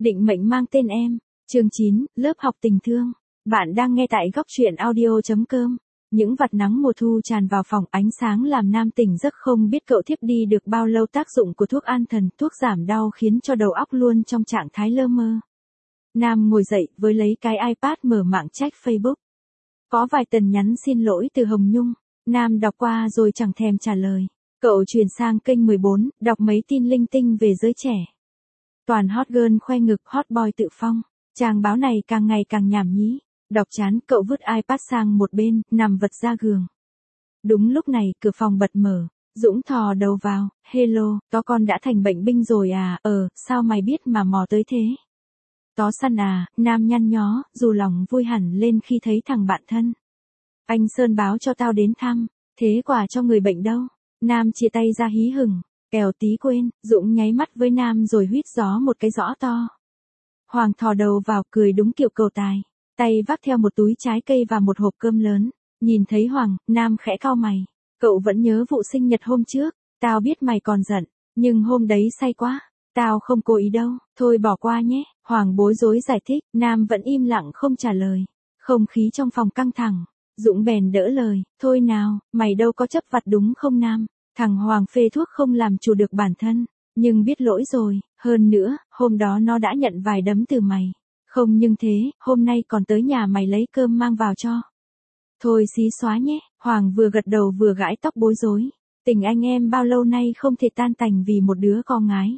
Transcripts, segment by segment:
Định mệnh mang tên em. Chương 9, lớp học tình thương. Bạn đang nghe tại góc truyện audio.com. Những vạt nắng mùa thu tràn vào phòng, ánh sáng làm Nam tỉnh giấc, không biết cậu thiếp đi được bao lâu. Tác dụng của thuốc an thần, thuốc giảm đau khiến cho đầu óc luôn trong trạng thái lơ mơ. Nam ngồi dậy với lấy cái iPad mở mạng check Facebook. Có vài tần nhắn xin lỗi từ Hồng Nhung. Nam đọc qua rồi chẳng thèm trả lời. Cậu chuyển sang kênh 14, đọc mấy tin linh tinh về giới trẻ. Toàn hot girl khoe ngực, hot boy tự phong. Trang báo này càng ngày càng nhảm nhí. Đọc chán, cậu vứt iPad sang một bên, nằm vật ra giường. Đúng lúc này, cửa phòng bật mở. Dũng thò đầu vào. Hello, tó con đã thành bệnh binh rồi à? Sao mày biết mà mò tới thế? Tó săn à? Nam nhăn nhó, dù lòng vui hẳn lên khi thấy thằng bạn thân. Anh Sơn báo cho tao đến thăm. Thế quà cho người bệnh đâu? Nam chia tay ra hí hửng. Kẻo tí quên. Dũng nháy mắt với Nam rồi huýt gió một cái rõ to. Hoàng thò đầu vào, cười đúng kiểu cầu tài. Tay vác theo một túi trái cây và một hộp cơm lớn. Nhìn thấy Hoàng, Nam khẽ cau mày. Cậu vẫn nhớ vụ sinh nhật hôm trước. Tao biết mày còn giận, nhưng hôm đấy say quá. Tao không cố ý đâu, thôi bỏ qua nhé. Hoàng bối rối giải thích, Nam vẫn im lặng không trả lời. Không khí trong phòng căng thẳng. Dũng bèn đỡ lời, thôi nào, mày đâu có chấp vặt đúng không Nam? Thằng Hoàng phê thuốc không làm chủ được bản thân, nhưng biết lỗi rồi, hơn nữa, hôm đó nó đã nhận vài đấm từ mày. Không nhưng thế, hôm nay còn tới nhà mày lấy cơm mang vào cho. Thôi xí xóa nhé. Hoàng vừa gật đầu vừa gãi tóc bối rối. Tình anh em bao lâu nay không thể tan tành vì một đứa con gái.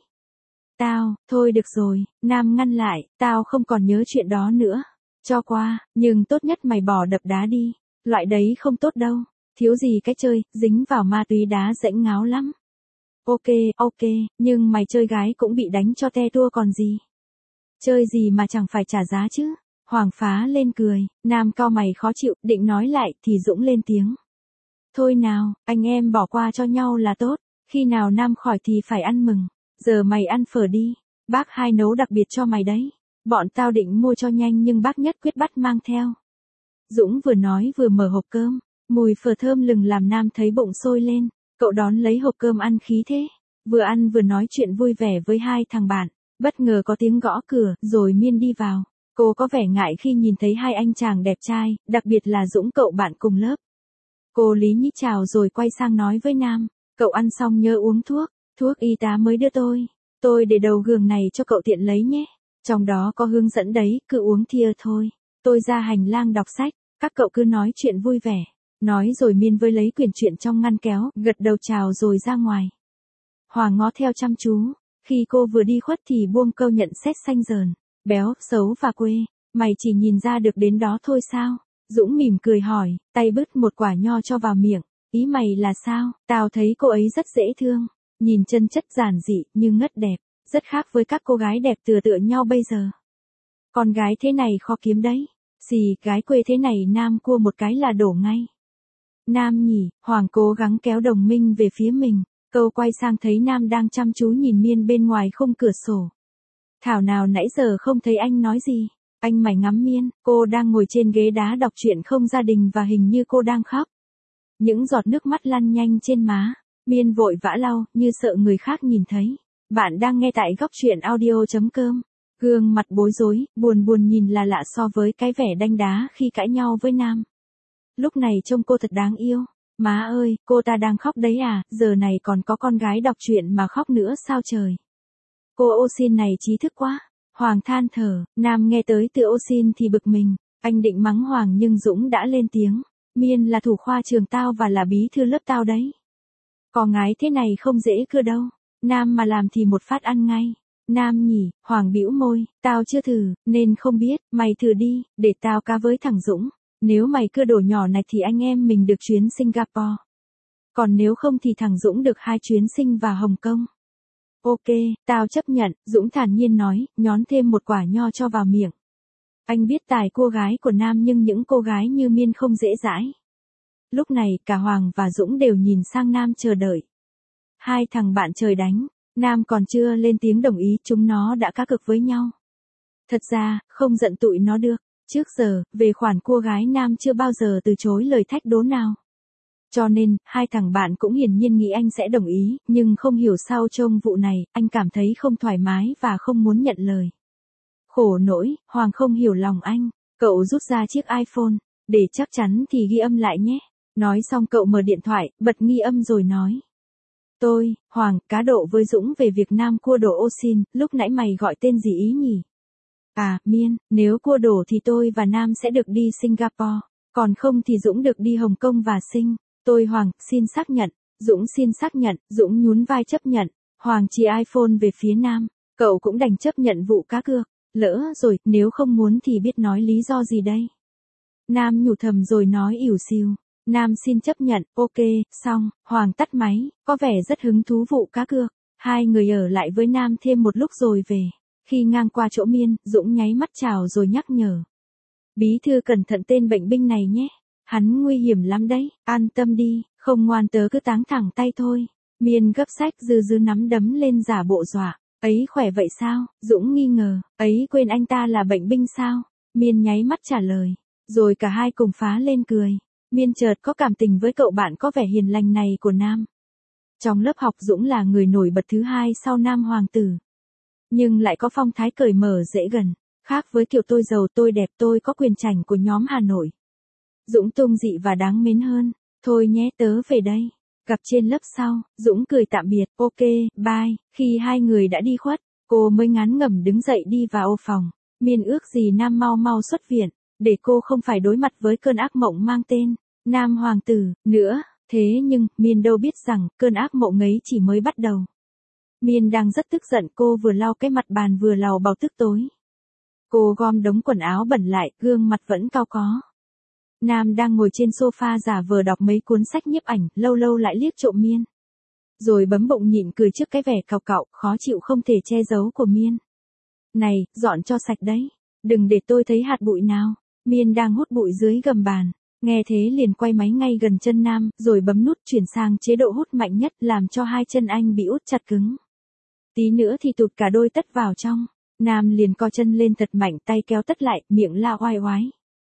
Thôi được rồi, Nam ngăn lại, tao không còn nhớ chuyện đó nữa. Cho qua, nhưng tốt nhất mày bỏ đập đá đi. Loại đấy không tốt đâu. Thiếu gì cái chơi, dính vào ma túy đá rãnh ngáo lắm. Ok, nhưng mày chơi gái cũng bị đánh cho te tua còn gì. Chơi gì mà chẳng phải trả giá chứ. Hoàng phá lên cười, Nam cau mày khó chịu, định nói lại thì Dũng lên tiếng. Thôi nào, anh em bỏ qua cho nhau là tốt, khi nào Nam khỏi thì phải ăn mừng. Giờ mày ăn phở đi, bác Hai nấu đặc biệt cho mày đấy. Bọn tao định mua cho nhanh nhưng bác nhất quyết bắt mang theo. Dũng vừa nói vừa mở hộp cơm, mùi phở thơm lừng làm Nam thấy bụng sôi lên. Cậu đón lấy hộp cơm ăn khí thế, vừa ăn vừa nói chuyện vui vẻ với hai thằng bạn. Bất ngờ có tiếng gõ cửa, rồi Miên đi vào. Cô có vẻ ngại khi nhìn thấy hai anh chàng đẹp trai, đặc biệt là Dũng cậu bạn cùng lớp. Cô lý nhí chào rồi quay sang nói với Nam, cậu ăn xong nhớ uống thuốc y tá mới đưa tôi để đầu giường này cho cậu tiện lấy nhé. Trong đó có hướng dẫn đấy, cứ uống thìa thôi. Tôi ra hành lang đọc sách, các cậu cứ nói chuyện vui vẻ. Nói rồi Miên với lấy quyển truyện trong ngăn kéo, gật đầu chào rồi ra ngoài. Hoàng ngó theo chăm chú, khi cô vừa đi khuất thì buông câu nhận xét xanh dờn. Béo, xấu và quê, mày chỉ nhìn ra được đến đó thôi sao? Dũng mỉm cười hỏi, tay bứt một quả nho cho vào miệng. Ý mày là sao? Tao thấy cô ấy rất dễ thương, nhìn chân chất giản dị nhưng ngất đẹp, rất khác với các cô gái đẹp tựa nhau bây giờ. Con gái thế này khó kiếm đấy. Gái quê thế này Nam cua một cái là đổ ngay. Nam nhỉ, Hoàng cố gắng kéo Đồng Minh về phía mình. Câu quay sang thấy Nam đang chăm chú nhìn Miên bên ngoài khung cửa sổ. Thảo nào nãy giờ không thấy anh nói gì. Anh mải ngắm Miên, cô đang ngồi trên ghế đá đọc truyện không gia đình và hình như cô đang khóc. Những giọt nước mắt lăn nhanh trên má. Miên vội vã lau, như sợ người khác nhìn thấy. Bạn đang nghe tại góc truyện audio.com. Gương mặt bối rối, buồn nhìn là lạ so với cái vẻ đanh đá khi cãi nhau với Nam. Lúc này trông cô thật đáng yêu. Má ơi, cô ta đang khóc đấy à, giờ này còn có con gái đọc truyện mà khóc nữa sao trời. Cô ô xin này trí thức quá. Hoàng than thở, Nam nghe tới từ ô xin thì bực mình. Anh định mắng Hoàng nhưng Dũng đã lên tiếng. Miên là thủ khoa trường tao và là bí thư lớp tao đấy. Có gái thế này không dễ cưa đâu. Nam mà làm thì một phát ăn ngay. Nam nhỉ, Hoàng bĩu môi, tao chưa thử, nên không biết, mày thử đi, để tao cá với thằng Dũng. Nếu mày cưa đổ nhỏ này thì anh em mình được chuyến Singapore. Còn nếu không thì thằng Dũng được 2 chuyến Sing và Hồng Kông. Ok, tao chấp nhận, Dũng thản nhiên nói, nhón thêm một quả nho cho vào miệng. Anh biết tài cô gái của Nam nhưng những cô gái như Miên không dễ dãi. Lúc này cả Hoàng và Dũng đều nhìn sang Nam chờ đợi. Hai thằng bạn trời đánh, Nam còn chưa lên tiếng đồng ý, chúng nó đã cá cược với nhau. Thật ra, không giận tụi nó được. Trước giờ, về khoản cô gái Nam chưa bao giờ từ chối lời thách đố nào. Cho nên, hai thằng bạn cũng hiển nhiên nghĩ anh sẽ đồng ý, nhưng không hiểu sao trong vụ này, anh cảm thấy không thoải mái và không muốn nhận lời. Khổ nỗi, Hoàng không hiểu lòng anh. Cậu rút ra chiếc iPhone, để chắc chắn thì ghi âm lại nhé. Nói xong cậu mở điện thoại, bật ghi âm rồi nói. Tôi, Hoàng, cá độ với Dũng về việc Nam cua đồ ô xin, lúc nãy mày gọi tên gì ý nhỉ? À, Miên, nếu cua đổ thì tôi và Nam sẽ được đi Singapore, còn không thì Dũng được đi Hồng Kông và Sing. Tôi Hoàng, xin xác nhận. Dũng xin xác nhận, Dũng nhún vai chấp nhận. Hoàng chỉ iPhone về phía Nam, cậu cũng đành chấp nhận vụ cá cược. Lỡ rồi, nếu không muốn thì biết nói lý do gì đây? Nam nhủ thầm rồi nói ỉu xìu. Nam xin chấp nhận, ok, xong, Hoàng tắt máy, có vẻ rất hứng thú vụ cá cược. Hai người ở lại với Nam thêm một lúc rồi về. Khi ngang qua chỗ Miên, Dũng nháy mắt chào rồi nhắc nhở. Bí thư cẩn thận tên bệnh binh này nhé. Hắn nguy hiểm lắm đấy, an tâm đi, không ngoan tớ cứ táng thẳng tay thôi. Miên gấp sách dư nắm đấm lên giả bộ dọa. Ấy khỏe vậy sao? Dũng nghi ngờ. Ấy quên anh ta là bệnh binh sao? Miên nháy mắt trả lời. Rồi cả hai cùng phá lên cười. Miên chợt có cảm tình với cậu bạn có vẻ hiền lành này của Nam. Trong lớp học Dũng là người nổi bật thứ hai sau Nam hoàng tử. Nhưng lại có phong thái cởi mở dễ gần. Khác với kiểu tôi giàu tôi đẹp tôi có quyền chảnh của nhóm Hà Nội. Dũng tung dị và đáng mến hơn. Thôi nhé tớ về đây. Gặp trên lớp sau, Dũng cười tạm biệt, ok, bye. Khi hai người đã đi khuất, cô mới ngán ngẩm đứng dậy đi vào ô phòng. Miên ước gì Nam mau mau xuất viện, để cô không phải đối mặt với cơn ác mộng mang tên Nam hoàng tử nữa. Thế nhưng, Miên đâu biết rằng, cơn ác mộng ấy chỉ mới bắt đầu. Miên đang rất tức giận, cô vừa lau cái mặt bàn vừa lầu bầu tức tối. Cô gom đống quần áo bẩn lại, gương mặt vẫn cau có. Nam đang ngồi trên sofa giả vờ đọc mấy cuốn sách nhiếp ảnh, lâu lâu lại liếc trộm Miên. Rồi bấm bụng nhịn cười trước cái vẻ càu cạo, khó chịu không thể che giấu của Miên. Này, dọn cho sạch đấy. Đừng để tôi thấy hạt bụi nào. Miên đang hút bụi dưới gầm bàn. Nghe thế liền quay máy ngay gần chân Nam, rồi bấm nút chuyển sang chế độ hút mạnh nhất làm cho hai chân anh bị út chặt cứng. Tí nữa thì tụt cả đôi tất vào trong. Nam liền co chân lên thật mạnh, tay kéo tất lại, miệng la oai oái.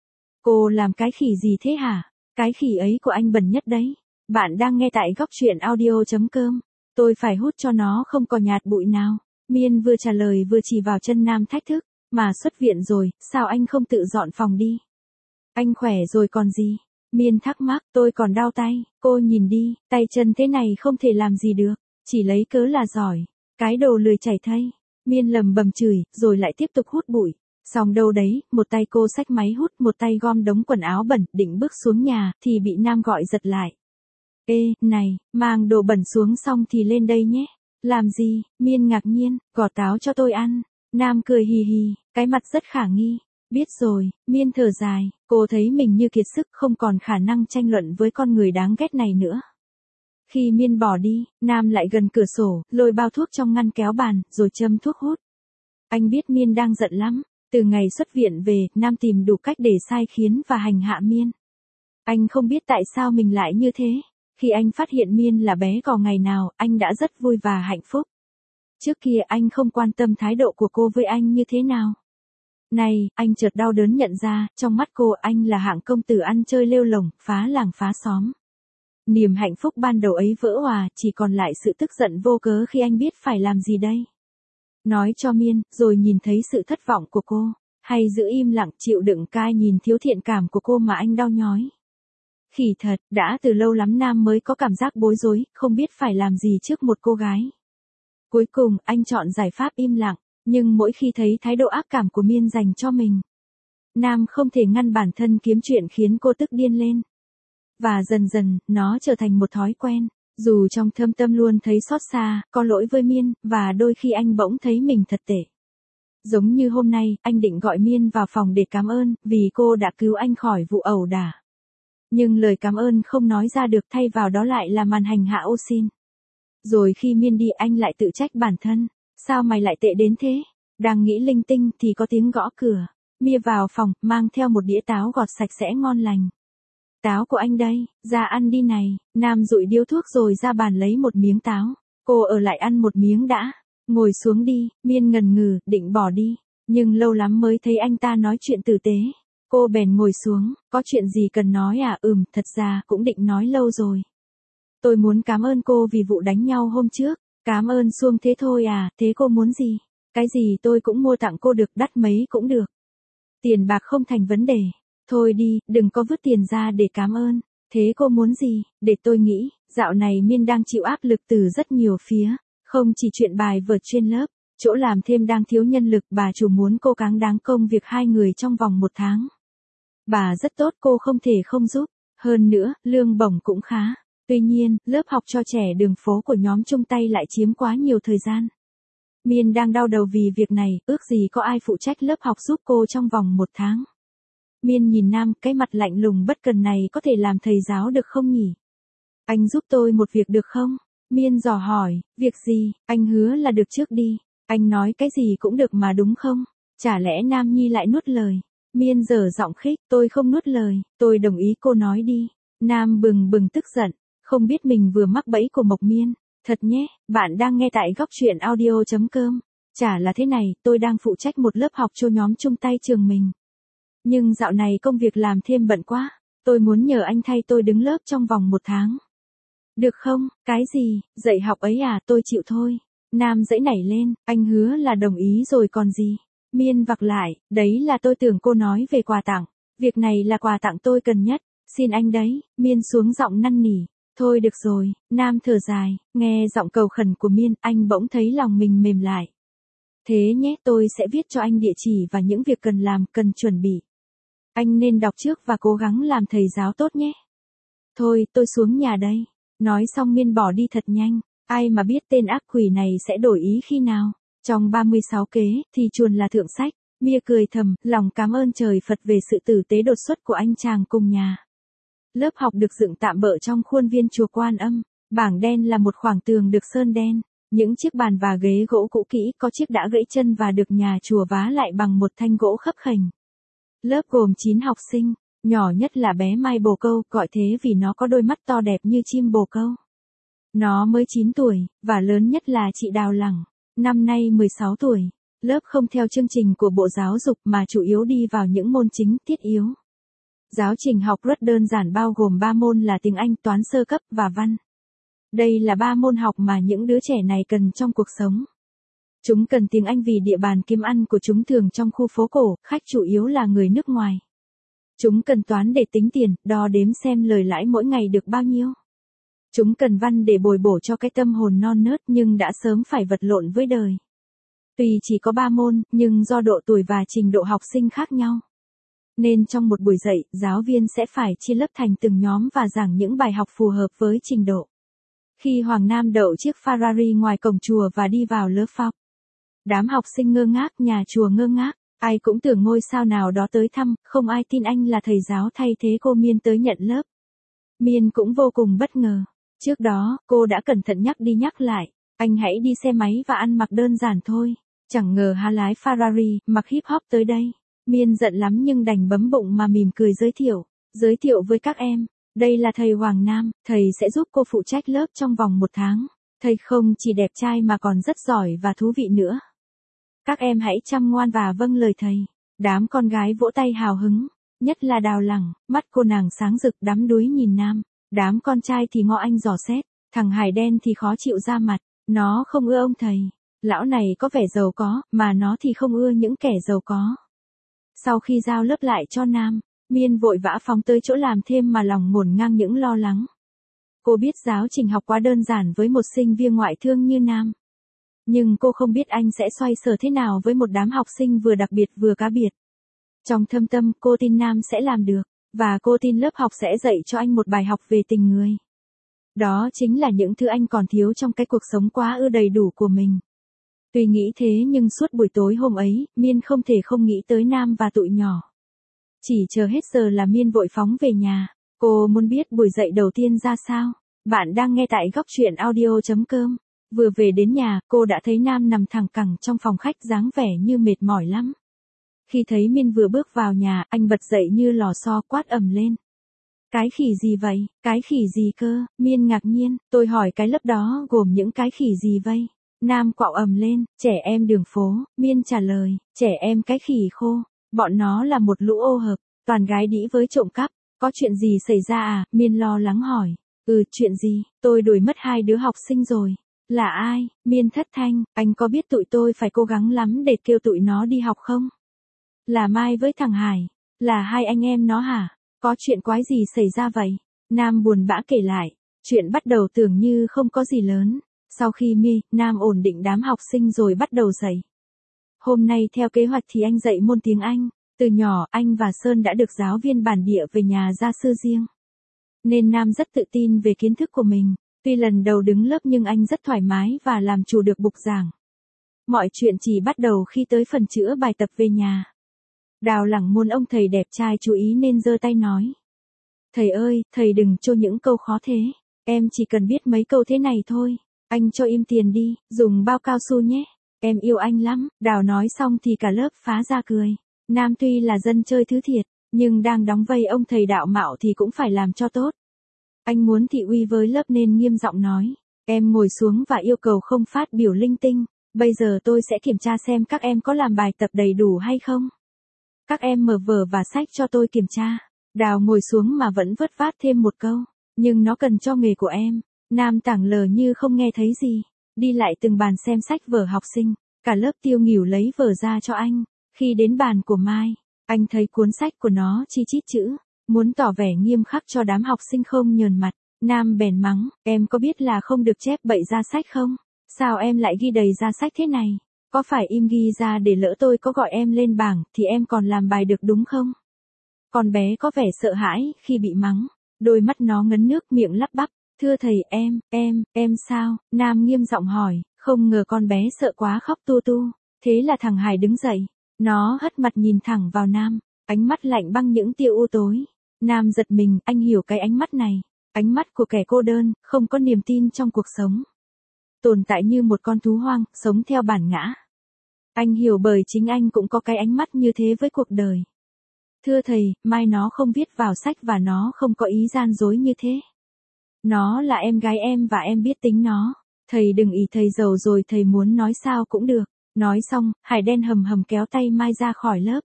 Cô làm cái khỉ gì thế hả? Cái khỉ ấy của anh bẩn nhất đấy. Bạn đang nghe tại góc truyện audio.com. Tôi phải hút cho nó không có nhạt bụi nào. Miên vừa trả lời vừa chỉ vào chân Nam thách thức. Mà xuất viện rồi, sao anh không tự dọn phòng đi? Anh khỏe rồi còn gì? Miên thắc mắc, tôi còn đau tay. Cô nhìn đi, tay chân thế này không thể làm gì được. Chỉ lấy cớ là giỏi. Cái đồ lười chảy thây. Miên lầm bầm chửi, rồi lại tiếp tục hút bụi. Xong đâu đấy, một tay cô xách máy hút, một tay gom đống quần áo bẩn, định bước xuống nhà, thì bị Nam gọi giật lại. Ê, này, mang đồ bẩn xuống xong thì lên đây nhé. Làm gì? Miên ngạc nhiên, gọt táo cho tôi ăn. Nam cười hì hì, cái mặt rất khả nghi. Biết rồi, Miên thở dài, cô thấy mình như kiệt sức không còn khả năng tranh luận với con người đáng ghét này nữa. Khi Miên bỏ đi, Nam lại gần cửa sổ, lôi bao thuốc trong ngăn kéo bàn, rồi châm thuốc hút. Anh biết Miên đang giận lắm. Từ ngày xuất viện về, Nam tìm đủ cách để sai khiến và hành hạ Miên. Anh không biết tại sao mình lại như thế. Khi anh phát hiện Miên là bé cò ngày nào, anh đã rất vui và hạnh phúc. Trước kia anh không quan tâm thái độ của cô với anh như thế nào. Này, anh chợt đau đớn nhận ra, trong mắt cô anh là hạng công tử ăn chơi lêu lổng, phá làng phá xóm. Niềm hạnh phúc ban đầu ấy vỡ òa, chỉ còn lại sự tức giận vô cớ khi anh biết phải làm gì đây. Nói cho Miên, rồi nhìn thấy sự thất vọng của cô, hay giữ im lặng chịu đựng cai nhìn thiếu thiện cảm của cô mà anh đau nhói. Khỉ thật, đã từ lâu lắm Nam mới có cảm giác bối rối, không biết phải làm gì trước một cô gái. Cuối cùng, anh chọn giải pháp im lặng, nhưng mỗi khi thấy thái độ ác cảm của Miên dành cho mình, Nam không thể ngăn bản thân kiếm chuyện khiến cô tức điên lên. Và dần dần, nó trở thành một thói quen. Dù trong thâm tâm luôn thấy xót xa, có lỗi với Miên, và đôi khi anh bỗng thấy mình thật tệ. Giống như hôm nay, anh định gọi Miên vào phòng để cảm ơn, vì cô đã cứu anh khỏi vụ ẩu đả. Nhưng lời cảm ơn không nói ra được, thay vào đó lại là màn hành hạ ô xin. Rồi khi Miên đi anh lại tự trách bản thân. Sao mày lại tệ đến thế? Đang nghĩ linh tinh thì có tiếng gõ cửa. Mia vào phòng, mang theo một đĩa táo gọt sạch sẽ ngon lành. Táo của anh đây, ra ăn đi này. Nam dụi điếu thuốc rồi ra bàn lấy một miếng táo. Cô ở lại ăn một miếng đã. Ngồi xuống đi. Miên ngần ngừ, định bỏ đi. Nhưng lâu lắm mới thấy anh ta nói chuyện tử tế. Cô bèn ngồi xuống. Có chuyện gì cần nói à? Thật ra cũng định nói lâu rồi. Tôi muốn cảm ơn cô vì vụ đánh nhau hôm trước. Cảm ơn xuông thế thôi à? Thế cô muốn gì? Cái gì tôi cũng mua tặng cô được, đắt mấy cũng được. Tiền bạc không thành vấn đề. Thôi đi, đừng có vứt tiền ra để cảm ơn. Thế cô muốn gì, để tôi nghĩ. Dạo này Miên đang chịu áp lực từ rất nhiều phía. Không chỉ chuyện bài vở trên lớp, chỗ làm thêm đang thiếu nhân lực, bà chủ muốn cô cáng đáng công việc 2 người trong vòng 1 tháng. Bà rất tốt, cô không thể không giúp. Hơn nữa, lương bổng cũng khá. Tuy nhiên, lớp học cho trẻ đường phố của nhóm chung tay lại chiếm quá nhiều thời gian. Miên đang đau đầu vì việc này, ước gì có ai phụ trách lớp học giúp cô trong vòng 1 tháng. Miên nhìn Nam, cái mặt lạnh lùng bất cần này có thể làm thầy giáo được không nhỉ? Anh giúp tôi một việc được không? Miên dò hỏi, việc gì, anh hứa là được trước đi. Anh nói cái gì cũng được mà đúng không? Chả lẽ Nam Nhi lại nuốt lời? Miên giở giọng khích, tôi không nuốt lời, tôi đồng ý, cô nói đi. Nam bừng bừng tức giận, không biết mình vừa mắc bẫy của Mộc Miên. Thật nhé, bạn đang nghe tại góc truyện audio.com. Chả là thế này, tôi đang phụ trách một lớp học cho nhóm chung tay trường mình. Nhưng dạo này công việc làm thêm bận quá, tôi muốn nhờ anh thay tôi đứng lớp trong vòng 1 tháng. Được không, cái gì, dạy học ấy à, tôi chịu thôi. Nam giãy nảy lên, anh hứa là đồng ý rồi còn gì. Miên vặc lại, đấy là tôi tưởng cô nói về quà tặng. Việc này là quà tặng tôi cần nhất, xin anh đấy. Miên xuống giọng năn nỉ. Thôi được rồi, Nam thở dài, nghe giọng cầu khẩn của Miên, anh bỗng thấy lòng mình mềm lại. Thế nhé, tôi sẽ viết cho anh địa chỉ và những việc cần làm, cần chuẩn bị. Anh nên đọc trước và cố gắng làm thầy giáo tốt nhé. Thôi, tôi xuống nhà đây. Nói xong Miên bỏ đi thật nhanh, ai mà biết tên ác quỷ này sẽ đổi ý khi nào. Trong 36 kế, thì chuồn là thượng sách. Mia cười thầm, lòng cảm ơn trời Phật về sự tử tế đột xuất của anh chàng cùng nhà. Lớp học được dựng tạm bợ trong khuôn viên chùa Quan Âm. Bảng đen là một khoảng tường được sơn đen. Những chiếc bàn và ghế gỗ cũ kỹ, có chiếc đã gãy chân và được nhà chùa vá lại bằng một thanh gỗ khấp khểnh. Lớp gồm 9 học sinh, nhỏ nhất là bé Mai Bồ Câu, gọi thế vì nó có đôi mắt to đẹp như chim bồ câu. Nó mới 9 tuổi, và lớn nhất là chị Đào Lẳng, năm nay 16 tuổi. Lớp không theo chương trình của Bộ Giáo dục mà chủ yếu đi vào những môn chính, thiết yếu. Giáo trình học rất đơn giản, bao gồm 3 môn là tiếng Anh, toán sơ cấp và văn. Đây là 3 môn học mà những đứa trẻ này cần trong cuộc sống. Chúng cần tiếng Anh vì địa bàn kiếm ăn của chúng thường trong khu phố cổ, khách chủ yếu là người nước ngoài. Chúng cần toán để tính tiền, đo đếm xem lời lãi mỗi ngày được bao nhiêu. Chúng cần văn để bồi bổ cho cái tâm hồn non nớt nhưng đã sớm phải vật lộn với đời. Tuy chỉ có 3 môn, nhưng do độ tuổi và trình độ học sinh khác nhau, nên trong một buổi dạy, giáo viên sẽ phải chia lớp thành từng nhóm và giảng những bài học phù hợp với trình độ. Khi Hoàng Nam đậu chiếc Ferrari ngoài cổng chùa và đi vào lớp học, đám học sinh ngơ ngác, nhà chùa ngơ ngác, ai cũng tưởng ngôi sao nào đó tới thăm, không ai tin anh là thầy giáo thay thế cô Miên tới nhận lớp. Miên cũng vô cùng bất ngờ. Trước đó, cô đã cẩn thận nhắc đi nhắc lại, anh hãy đi xe máy và ăn mặc đơn giản thôi. Chẳng ngờ hắn lái Ferrari, mặc hip hop tới đây. Miên giận lắm nhưng đành bấm bụng mà mỉm cười giới thiệu với các em. Đây là thầy Hoàng Nam, thầy sẽ giúp cô phụ trách lớp trong vòng 1 tháng. Thầy không chỉ đẹp trai mà còn rất giỏi và thú vị nữa. Các em hãy chăm ngoan và vâng lời thầy. Đám con gái vỗ tay hào hứng, nhất là Đào Lẳng, mắt cô nàng sáng rực đắm đuối nhìn Nam. Đám con trai thì ngó anh dò xét, thằng Hải đen thì khó chịu ra mặt, nó không ưa ông thầy. Lão này có vẻ giàu có, mà nó thì không ưa những kẻ giàu có. Sau khi giao lớp lại cho Nam, Miên vội vã phóng tới chỗ làm thêm mà lòng ngổn ngang những lo lắng. Cô biết giáo trình học quá đơn giản với một sinh viên ngoại thương như Nam. Nhưng cô không biết anh sẽ xoay sở thế nào với một đám học sinh vừa đặc biệt vừa cá biệt. Trong thâm tâm, cô tin Nam sẽ làm được, và cô tin lớp học sẽ dạy cho anh một bài học về tình người. Đó chính là những thứ anh còn thiếu trong cái cuộc sống quá ư đầy đủ của mình. Tuy nghĩ thế nhưng suốt buổi tối hôm ấy, Miên không thể không nghĩ tới Nam và tụi nhỏ. Chỉ chờ hết giờ là Miên vội phóng về nhà. Cô muốn biết buổi dạy đầu tiên ra sao. Bạn đang nghe tại góc truyện audio.com. Vừa về đến nhà, cô đã thấy Nam nằm thẳng cẳng trong phòng khách dáng vẻ như mệt mỏi lắm. Khi thấy Miên vừa bước vào nhà, anh bật dậy như lò xo quát ầm lên. Cái khỉ gì vậy? Cái khỉ gì cơ? Miên ngạc nhiên, tôi hỏi cái lớp đó gồm những cái khỉ gì vậy? Nam quạo ầm lên, trẻ em đường phố. Miên trả lời, trẻ em cái khỉ khô. Bọn nó là một lũ ô hợp, toàn gái đĩ với trộm cắp. Có chuyện gì xảy ra à? Miên lo lắng hỏi. Chuyện gì? Tôi đuổi mất 2 đứa học sinh rồi. Là ai? Miên Thất Thanh, anh có biết tụi tôi phải cố gắng lắm để kêu tụi nó đi học không? Là Mai với thằng Hải. Là hai anh em nó hả? Có chuyện quái gì xảy ra vậy? Nam buồn bã kể lại. Chuyện bắt đầu tưởng như không có gì lớn. Sau khi Nam ổn định đám học sinh rồi bắt đầu dạy. Hôm nay theo kế hoạch thì anh dạy môn tiếng Anh. Từ nhỏ anh và Sơn đã được giáo viên bản địa về nhà gia sư riêng. Nên Nam rất tự tin về kiến thức của mình. Tuy lần đầu đứng lớp nhưng anh rất thoải mái và làm chủ được bục giảng. Mọi chuyện chỉ bắt đầu khi tới phần chữa bài tập về nhà. Đào Lẳng muốn ông thầy đẹp trai chú ý nên giơ tay nói. Thầy ơi, thầy đừng cho những câu khó thế. Em chỉ cần biết mấy câu thế này thôi. Anh cho im tiền đi, dùng bao cao su nhé. Em yêu anh lắm. Đào nói xong thì cả lớp phá ra cười. Nam tuy là dân chơi thứ thiệt, nhưng đang đóng vai ông thầy đạo mạo thì cũng phải làm cho tốt. Anh muốn thị uy với lớp nên nghiêm giọng nói. Em ngồi xuống và yêu cầu không phát biểu linh tinh. Bây giờ tôi sẽ kiểm tra xem các em có làm bài tập đầy đủ hay không. Các em mở vở và sách cho tôi kiểm tra. Đào ngồi xuống mà vẫn vất vát thêm một câu. Nhưng nó cần cho nghề của em. Nam tảng lờ như không nghe thấy gì. Đi lại từng bàn xem sách vở học sinh. Cả lớp tiêu nghỉu lấy vở ra cho anh. Khi đến bàn của Mai, anh thấy cuốn sách của nó chi chít chữ. Muốn tỏ vẻ nghiêm khắc cho đám học sinh không nhờn mặt. Nam bèn mắng, em có biết là không được chép bậy ra sách không? Sao em lại ghi đầy ra sách thế này? Có phải im ghi ra để lỡ tôi có gọi em lên bảng thì em còn làm bài được đúng không? Con bé có vẻ sợ hãi khi bị mắng. Đôi mắt nó ngấn nước miệng lắp bắp. Thưa thầy em sao? Nam nghiêm giọng hỏi, không ngờ con bé sợ quá khóc tu tu. Thế là thằng Hải đứng dậy. Nó hất mặt nhìn thẳng vào Nam. Ánh mắt lạnh băng những tia u tối. Nam giật mình, anh hiểu cái ánh mắt này. Ánh mắt của kẻ cô đơn, không có niềm tin trong cuộc sống. Tồn tại như một con thú hoang, sống theo bản ngã. Anh hiểu bởi chính anh cũng có cái ánh mắt như thế với cuộc đời. Thưa thầy, Mai nó không viết vào sách và nó không có ý gian dối như thế. Nó là em gái em và em biết tính nó. Thầy đừng ý thầy giàu rồi thầy muốn nói sao cũng được. Nói xong, Hải đen hầm hầm kéo tay Mai ra khỏi lớp.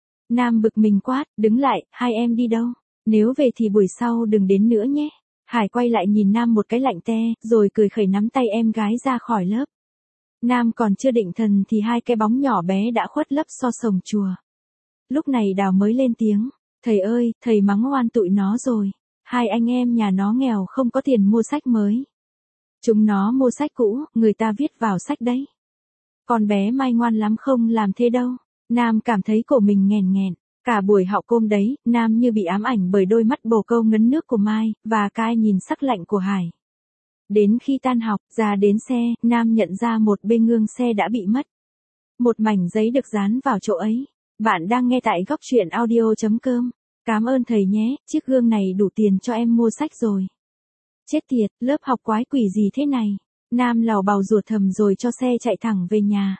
Nam bực mình quát, đứng lại, hai em đi đâu? Nếu về thì buổi sau đừng đến nữa nhé. Hải quay lại nhìn Nam một cái lạnh te, rồi cười khẩy nắm tay em gái ra khỏi lớp. Nam còn chưa định thần thì hai cái bóng nhỏ bé đã khuất lấp so sồng chùa. Lúc này Đào mới lên tiếng, thầy ơi, thầy mắng oan tụi nó rồi. Hai anh em nhà nó nghèo không có tiền mua sách mới. Chúng nó mua sách cũ, người ta viết vào sách đấy. Con bé Mai ngoan lắm không làm thế đâu. Nam cảm thấy cổ mình nghèn nghẹn. Cả buổi học côm đấy, Nam như bị ám ảnh bởi đôi mắt bồ câu ngấn nước của Mai, và cái nhìn sắc lạnh của Hải. Đến khi tan học, ra đến xe, Nam nhận ra một bên gương xe đã bị mất. Một mảnh giấy được dán vào chỗ ấy. Bạn đang nghe tại góc truyện audio.com. Cảm ơn thầy nhé, chiếc gương này đủ tiền cho em mua sách rồi. Chết tiệt, lớp học quái quỷ gì thế này? Nam lào bào rủa thầm rồi cho xe chạy thẳng về nhà.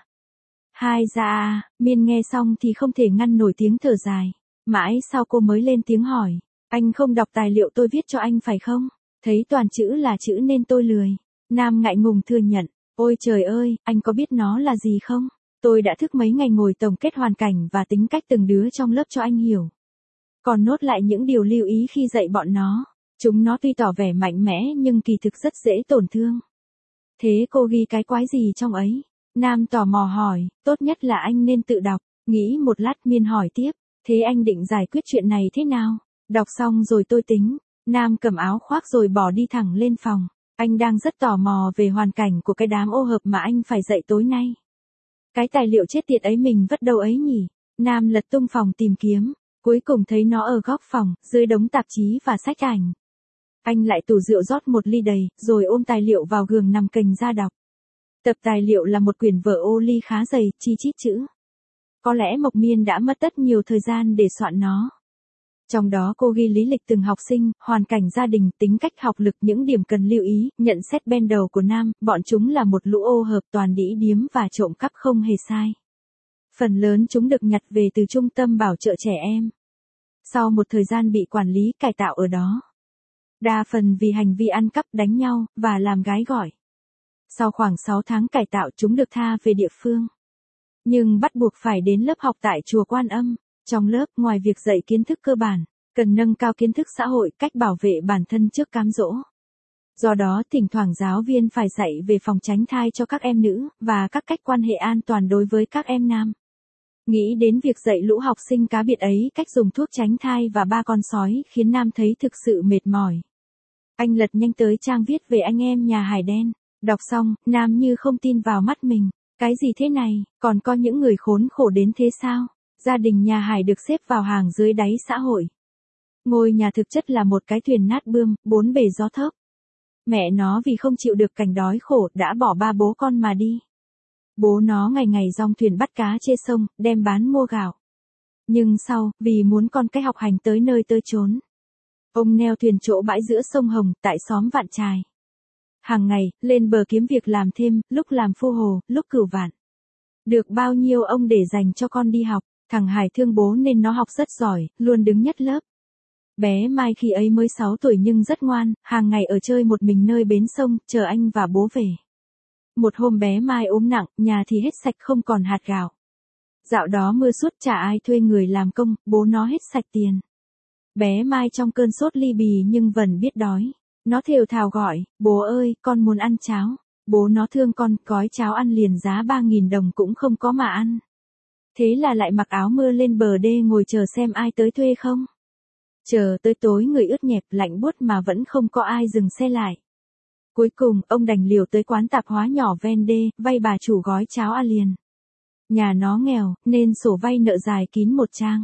Hai ra, Miên nghe xong thì không thể ngăn nổi tiếng thở dài. Mãi sau cô mới lên tiếng hỏi. Anh không đọc tài liệu tôi viết cho anh phải không? Thấy toàn chữ là chữ nên tôi lười. Nam ngại ngùng thừa nhận. Ôi trời ơi, anh có biết nó là gì không? Tôi đã thức mấy ngày ngồi tổng kết hoàn cảnh và tính cách từng đứa trong lớp cho anh hiểu. Còn nốt lại những điều lưu ý khi dạy bọn nó. Chúng nó tuy tỏ vẻ mạnh mẽ nhưng kỳ thực rất dễ tổn thương. Thế cô ghi cái quái gì trong ấy? Nam tò mò hỏi, tốt nhất là anh nên tự đọc. Nghĩ một lát Miên hỏi tiếp, thế anh định giải quyết chuyện này thế nào? Đọc xong rồi tôi tính. Nam cầm áo khoác rồi bỏ đi thẳng lên phòng. Anh đang rất tò mò về hoàn cảnh của cái đám ô hợp mà anh phải dạy tối nay. Cái tài liệu chết tiệt ấy mình vứt đâu ấy nhỉ? Nam lật tung phòng tìm kiếm. Cuối cùng thấy nó ở góc phòng, dưới đống tạp chí và sách ảnh. Anh lại tủ rượu rót một ly đầy, rồi ôm tài liệu vào giường nằm kềnh ra đọc. Tập tài liệu là một quyển vở ô ly khá dày, chi chít chữ. Có lẽ Mộc Miên đã mất rất nhiều thời gian để soạn nó. Trong đó cô ghi lý lịch từng học sinh, hoàn cảnh gia đình, tính cách học lực, những điểm cần lưu ý, nhận xét bên đầu của Nam, bọn chúng là một lũ ô hợp toàn đĩ điếm và trộm cắp không hề sai. Phần lớn chúng được nhặt về từ trung tâm bảo trợ trẻ em. Sau một thời gian bị quản lý cải tạo ở đó. Đa phần vì hành vi ăn cắp, đánh nhau, và làm gái gọi. Sau khoảng 6 tháng cải tạo chúng được tha về địa phương. Nhưng bắt buộc phải đến lớp học tại chùa Quan Âm. Trong lớp, ngoài việc dạy kiến thức cơ bản, cần nâng cao kiến thức xã hội, cách bảo vệ bản thân trước cám dỗ. Do đó thỉnh thoảng giáo viên phải dạy về phòng tránh thai cho các em nữ, và các cách quan hệ an toàn đối với các em nam. Nghĩ đến việc dạy lũ học sinh cá biệt ấy cách dùng thuốc tránh thai và ba con sói khiến Nam thấy thực sự mệt mỏi. Anh lật nhanh tới trang viết về anh em nhà Hải đen. Đọc xong, Nam như không tin vào mắt mình. Cái gì thế này, còn có những người khốn khổ đến thế sao? Gia đình nhà Hải được xếp vào hàng dưới đáy xã hội. Ngôi nhà thực chất là một cái thuyền nát bươm, 4 bề gió thớp. Mẹ nó vì không chịu được cảnh đói khổ đã bỏ ba bố con mà đi. Bố nó ngày ngày dong thuyền bắt cá trên sông, đem bán mua gạo. Nhưng sau, vì muốn con cái học hành tới nơi tới chốn, ông neo thuyền chỗ bãi giữa sông Hồng, tại xóm Vạn Trài. Hàng ngày, lên bờ kiếm việc làm thêm, lúc làm phu hồ, lúc cửu vạn. Được bao nhiêu ông để dành cho con đi học, thằng Hải thương bố nên nó học rất giỏi, luôn đứng nhất lớp. Bé Mai khi ấy mới 6 tuổi nhưng rất ngoan, hàng ngày ở chơi một mình nơi bến sông, chờ anh và bố về. Một hôm bé Mai ốm nặng, nhà thì hết sạch không còn hạt gạo. Dạo đó mưa suốt chả ai thuê người làm công, bố nó hết sạch tiền. Bé Mai trong cơn sốt ly bì nhưng vẫn biết đói. Nó thều thào gọi, bố ơi, con muốn ăn cháo. Bố nó thương con, gói cháo ăn liền giá 3.000 đồng cũng không có mà ăn. Thế là lại mặc áo mưa lên bờ đê ngồi chờ xem ai tới thuê không. Chờ tới tối người ướt nhẹp lạnh buốt mà vẫn không có ai dừng xe lại. Cuối cùng, ông đành liều tới quán tạp hóa nhỏ ven đê, vay bà chủ gói cháo ăn liền. Nhà nó nghèo, nên sổ vay nợ dài kín một trang.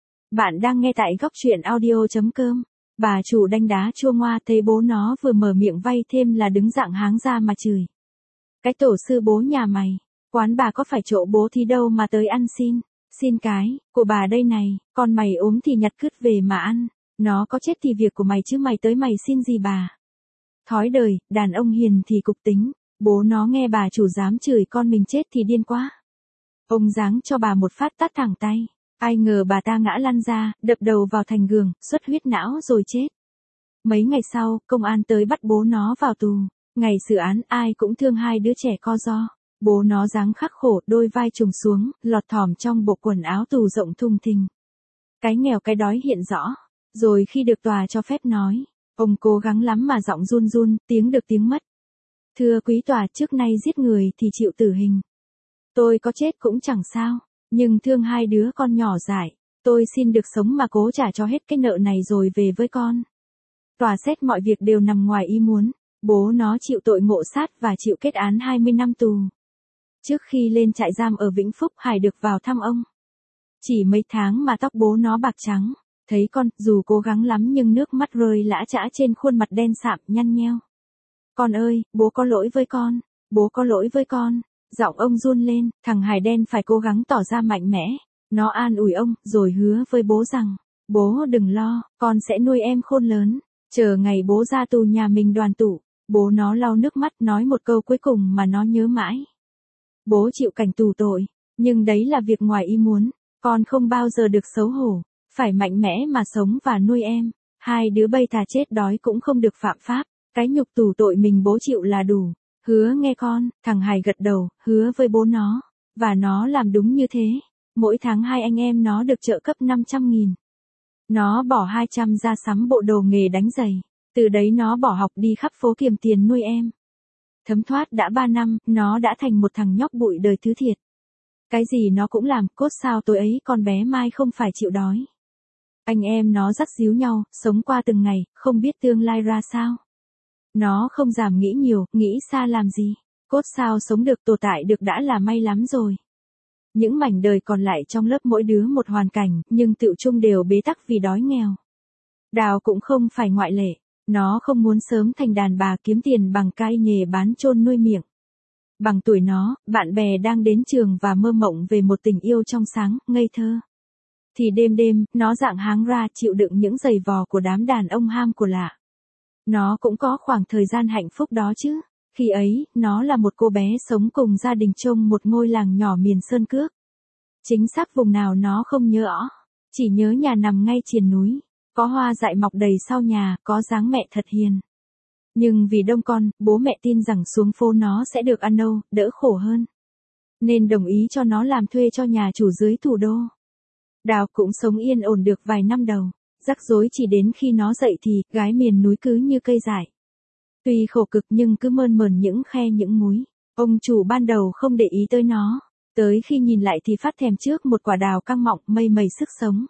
Bạn đang nghe tại góc truyện audio.com. Bà chủ đanh đá chua ngoa thấy bố nó vừa mở miệng vay thêm là đứng dạng háng ra mà chửi. Cái tổ sư bố nhà mày, quán bà có phải chỗ bố thì đâu mà tới ăn xin. Xin cái, của bà đây này, con mày ốm thì nhặt cứt về mà ăn. Nó có chết thì việc của mày chứ mày tới mày xin gì bà. Thói đời, đàn ông hiền thì cục tính. Bố nó nghe bà chủ dám chửi con mình chết thì điên quá. Ông giáng cho bà một phát tát thẳng tay. Ai ngờ bà ta ngã lăn ra, đập đầu vào thành giường, xuất huyết não rồi chết. Mấy ngày sau, công an tới bắt bố nó vào tù. Ngày xử án ai cũng thương hai đứa trẻ co ro. Bố nó dáng khắc khổ, đôi vai trùng xuống, lọt thỏm trong bộ quần áo tù rộng thùng thình. Cái nghèo cái đói hiện rõ. Rồi khi được tòa cho phép nói, ông cố gắng lắm mà giọng run run, tiếng được tiếng mất. Thưa quý tòa, trước nay giết người thì chịu tử hình. Tôi có chết cũng chẳng sao, nhưng thương hai đứa con nhỏ dại, tôi xin được sống mà cố trả cho hết cái nợ này rồi về với con. Tòa xét mọi việc đều nằm ngoài ý muốn, bố nó chịu tội ngộ sát và chịu kết án 20 năm tù. Trước khi lên trại giam ở Vĩnh Phúc, Hải được vào thăm ông. Chỉ mấy tháng mà tóc bố nó bạc trắng, thấy con, dù cố gắng lắm nhưng nước mắt rơi lã chã trên khuôn mặt đen sạm, nhăn nheo. Con ơi, bố có lỗi với con, bố có lỗi với con. Giọng ông run lên, thằng Hải đen phải cố gắng tỏ ra mạnh mẽ. Nó an ủi ông, rồi hứa với bố rằng, bố đừng lo, con sẽ nuôi em khôn lớn. Chờ ngày bố ra tù nhà mình đoàn tụ, bố nó lau nước mắt nói một câu cuối cùng mà nó nhớ mãi. Bố chịu cảnh tù tội, nhưng đấy là việc ngoài ý muốn, con không bao giờ được xấu hổ, phải mạnh mẽ mà sống và nuôi em. Hai đứa bây thà chết đói cũng không được phạm pháp, cái nhục tù tội mình bố chịu là đủ. Hứa nghe con, thằng Hải gật đầu, hứa với bố nó, và nó làm đúng như thế. Mỗi tháng hai anh em nó được trợ cấp 500.000. Nó bỏ 200 ra sắm bộ đồ nghề đánh giày, từ đấy nó bỏ học đi khắp phố kiếm tiền nuôi em. Thấm thoát đã 3 năm, nó đã thành một thằng nhóc bụi đời thứ thiệt. Cái gì nó cũng làm, cốt sao tối ấy con bé Mai không phải chịu đói. Anh em nó dắt díu nhau, sống qua từng ngày, không biết tương lai ra sao. Nó không dám nghĩ nhiều, nghĩ xa làm gì. Cốt sao sống được tồn tại được đã là may lắm rồi. Những mảnh đời còn lại trong lớp mỗi đứa một hoàn cảnh, nhưng tựu chung đều bế tắc vì đói nghèo. Đào cũng không phải ngoại lệ. Nó không muốn sớm thành đàn bà kiếm tiền bằng cái nghề bán chôn nuôi miệng. Bằng tuổi nó, bạn bè đang đến trường và mơ mộng về một tình yêu trong sáng, ngây thơ. Thì đêm đêm, nó dạng háng ra chịu đựng những giày vò của đám đàn ông ham của lạ. Nó cũng có khoảng thời gian hạnh phúc đó chứ. Khi ấy, nó là một cô bé sống cùng gia đình trong một ngôi làng nhỏ miền Sơn Cước. Chính xác vùng nào nó không nhớ rõ. Chỉ nhớ nhà nằm ngay triền núi. Có hoa dại mọc đầy sau nhà, có dáng mẹ thật hiền. Nhưng vì đông con, bố mẹ tin rằng xuống phố nó sẽ được ăn nâu, đỡ khổ hơn. Nên đồng ý cho nó làm thuê cho nhà chủ dưới thủ đô. Đào cũng sống yên ổn được vài năm đầu. Rắc rối chỉ đến khi nó dậy thì, gái miền núi cứ như cây dại. Tuy khổ cực nhưng cứ mơn mởn những khe những múi. Ông chủ ban đầu không để ý tới nó. Tới khi nhìn lại thì phát thèm trước một quả đào căng mọng mây mầy sức sống.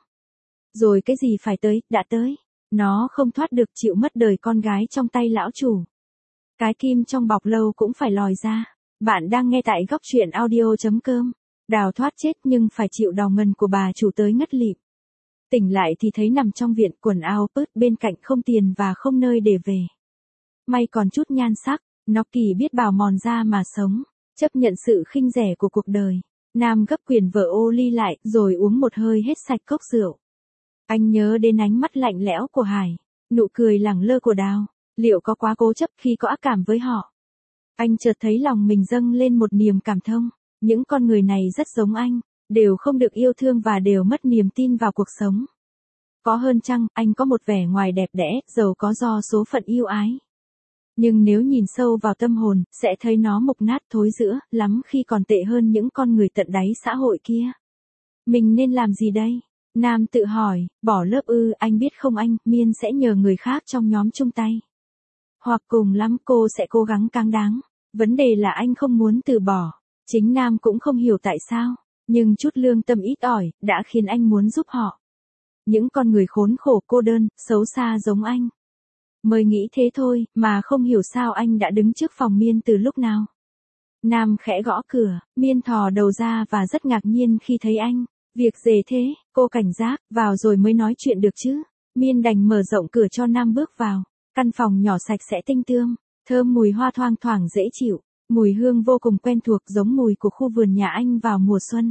Rồi cái gì phải tới, đã tới. Nó không thoát được chịu mất đời con gái trong tay lão chủ. Cái kim trong bọc lâu cũng phải lòi ra. Bạn đang nghe tại góc truyện audio.com. Đào thoát chết nhưng phải chịu đào ngân của bà chủ tới ngất lịm. Tỉnh lại thì thấy nằm trong viện quần áo pớt bên cạnh không tiền và không nơi để về. May còn chút nhan sắc, nó kỳ biết bào mòn ra mà sống, chấp nhận sự khinh rẻ của cuộc đời. Nam gấp quyển vở ô ly lại rồi uống một hơi hết sạch cốc rượu. Anh nhớ đến ánh mắt lạnh lẽo của Hải, nụ cười lẳng lơ của Đào, liệu có quá cố chấp khi có ác cảm với họ? Anh chợt thấy lòng mình dâng lên một niềm cảm thông, những con người này rất giống anh, đều không được yêu thương và đều mất niềm tin vào cuộc sống. Có hơn chăng, anh có một vẻ ngoài đẹp đẽ, giàu có do số phận yêu ái. Nhưng nếu nhìn sâu vào tâm hồn, sẽ thấy nó mục nát thối rữa, lắm khi còn tệ hơn những con người tận đáy xã hội kia. Mình nên làm gì đây? Nam tự hỏi, bỏ lớp ư, anh biết không anh, Miên sẽ nhờ người khác trong nhóm chung tay. Hoặc cùng lắm cô sẽ cố gắng cáng đáng. Vấn đề là anh không muốn từ bỏ. Chính Nam cũng không hiểu tại sao, nhưng chút lương tâm ít ỏi, đã khiến anh muốn giúp họ. Những con người khốn khổ cô đơn, xấu xa giống anh. Mới nghĩ thế thôi, mà không hiểu sao anh đã đứng trước phòng Miên từ lúc nào. Nam khẽ gõ cửa, Miên thò đầu ra và rất ngạc nhiên khi thấy anh. Việc gì thế, cô cảnh giác, vào rồi mới nói chuyện được chứ. Miên đành mở rộng cửa cho Nam bước vào. Căn phòng nhỏ sạch sẽ tinh tươm, thơm mùi hoa thoang thoảng dễ chịu, mùi hương vô cùng quen thuộc giống mùi của khu vườn nhà anh vào mùa xuân.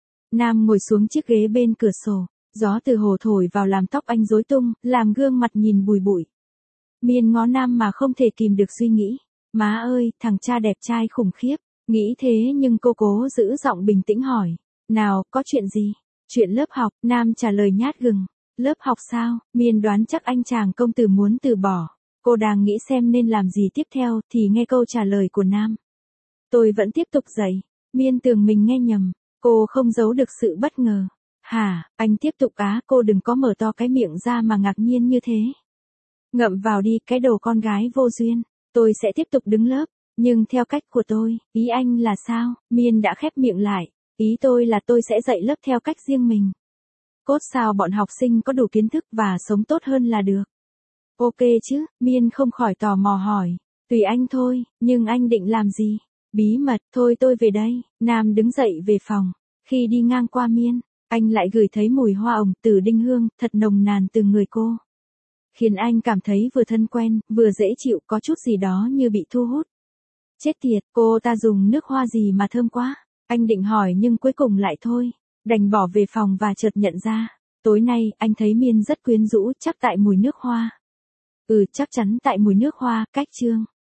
Nam ngồi xuống chiếc ghế bên cửa sổ, gió từ hồ thổi vào làm tóc anh rối tung, làm gương mặt nhìn bùi bụi. Miên ngó Nam mà không thể kìm được suy nghĩ. Má ơi, thằng cha đẹp trai khủng khiếp. Nghĩ thế nhưng cô cố giữ giọng bình tĩnh hỏi. Nào, có chuyện gì? Chuyện lớp học, Nam trả lời nhát gừng. Lớp học sao? Miên đoán chắc anh chàng công tử muốn từ bỏ. Cô đang nghĩ xem nên làm gì tiếp theo thì nghe câu trả lời của Nam. Tôi vẫn tiếp tục dạy. Miên tưởng mình nghe nhầm. Cô không giấu được sự bất ngờ. Hả, anh tiếp tục á, cô đừng có mở to cái miệng ra mà ngạc nhiên như thế. Ngậm vào đi, cái đồ con gái vô duyên. Tôi sẽ tiếp tục đứng lớp, nhưng theo cách của tôi. Ý anh là sao? Miên đã khép miệng lại. Ý tôi là tôi sẽ dạy lớp theo cách riêng mình. Cốt sao bọn học sinh có đủ kiến thức và sống tốt hơn là được. Ok chứ, Miên không khỏi tò mò hỏi. Tùy anh thôi, nhưng anh định làm gì? Bí mật, thôi tôi về đây. Nam đứng dậy về phòng. Khi đi ngang qua Miên, anh lại gửi thấy mùi hoa ồng từ đinh hương, thật nồng nàn từ người cô. Khiến anh cảm thấy vừa thân quen, vừa dễ chịu, có chút gì đó như bị thu hút. Chết tiệt, cô ta dùng nước hoa gì mà thơm quá. Anh định hỏi nhưng cuối cùng lại thôi. Đành bỏ về phòng và chợt nhận ra. Tối nay, anh thấy Miên rất quyến rũ, chắc tại mùi nước hoa. Chắc chắn tại mùi nước hoa, cách trương.